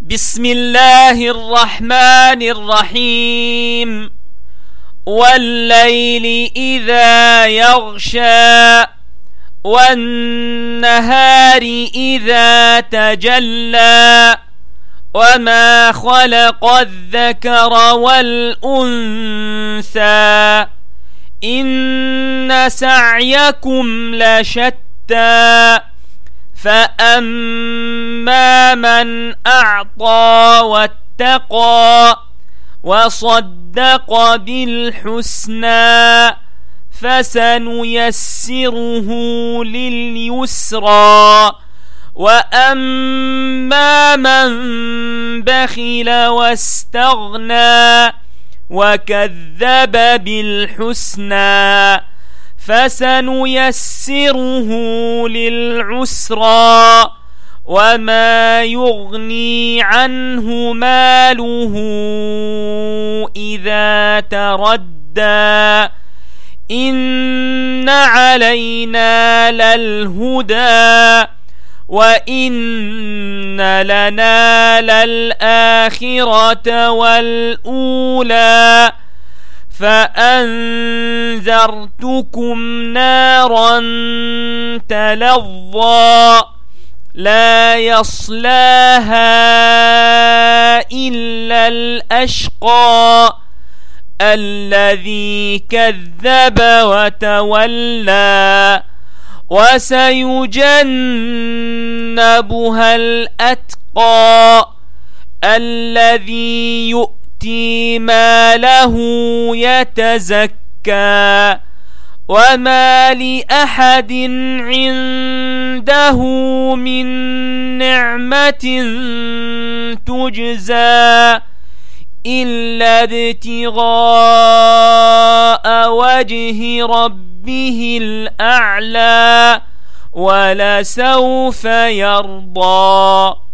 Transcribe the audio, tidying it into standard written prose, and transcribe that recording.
بسم الله الرحمن الرحيم. والليل إذا يغشى والنهار إذا تجلى وما خلق الذكر والأنثى إن سعيكم لشتى فأما من أعطى واتقى وصدق بالحسنى فسنيسره لليسرى وأما من بخل واستغنى وكذب بالحسنى فسنيسره للعسرى وما يغني عنه ماله إذا تردى إن علينا للهدى وإن لنا للآخرة والأولى فأنذرتكم نارا تلظى لا يصلاها إلا الأشقى الذي كذب وتولى وسيجنبها الأتقى الذي يؤتي ماله يتزكى وما لأحد عنده من نعمة تجزى إلا ابتغاء وجه ربه الأعلى ولسوف يرضى.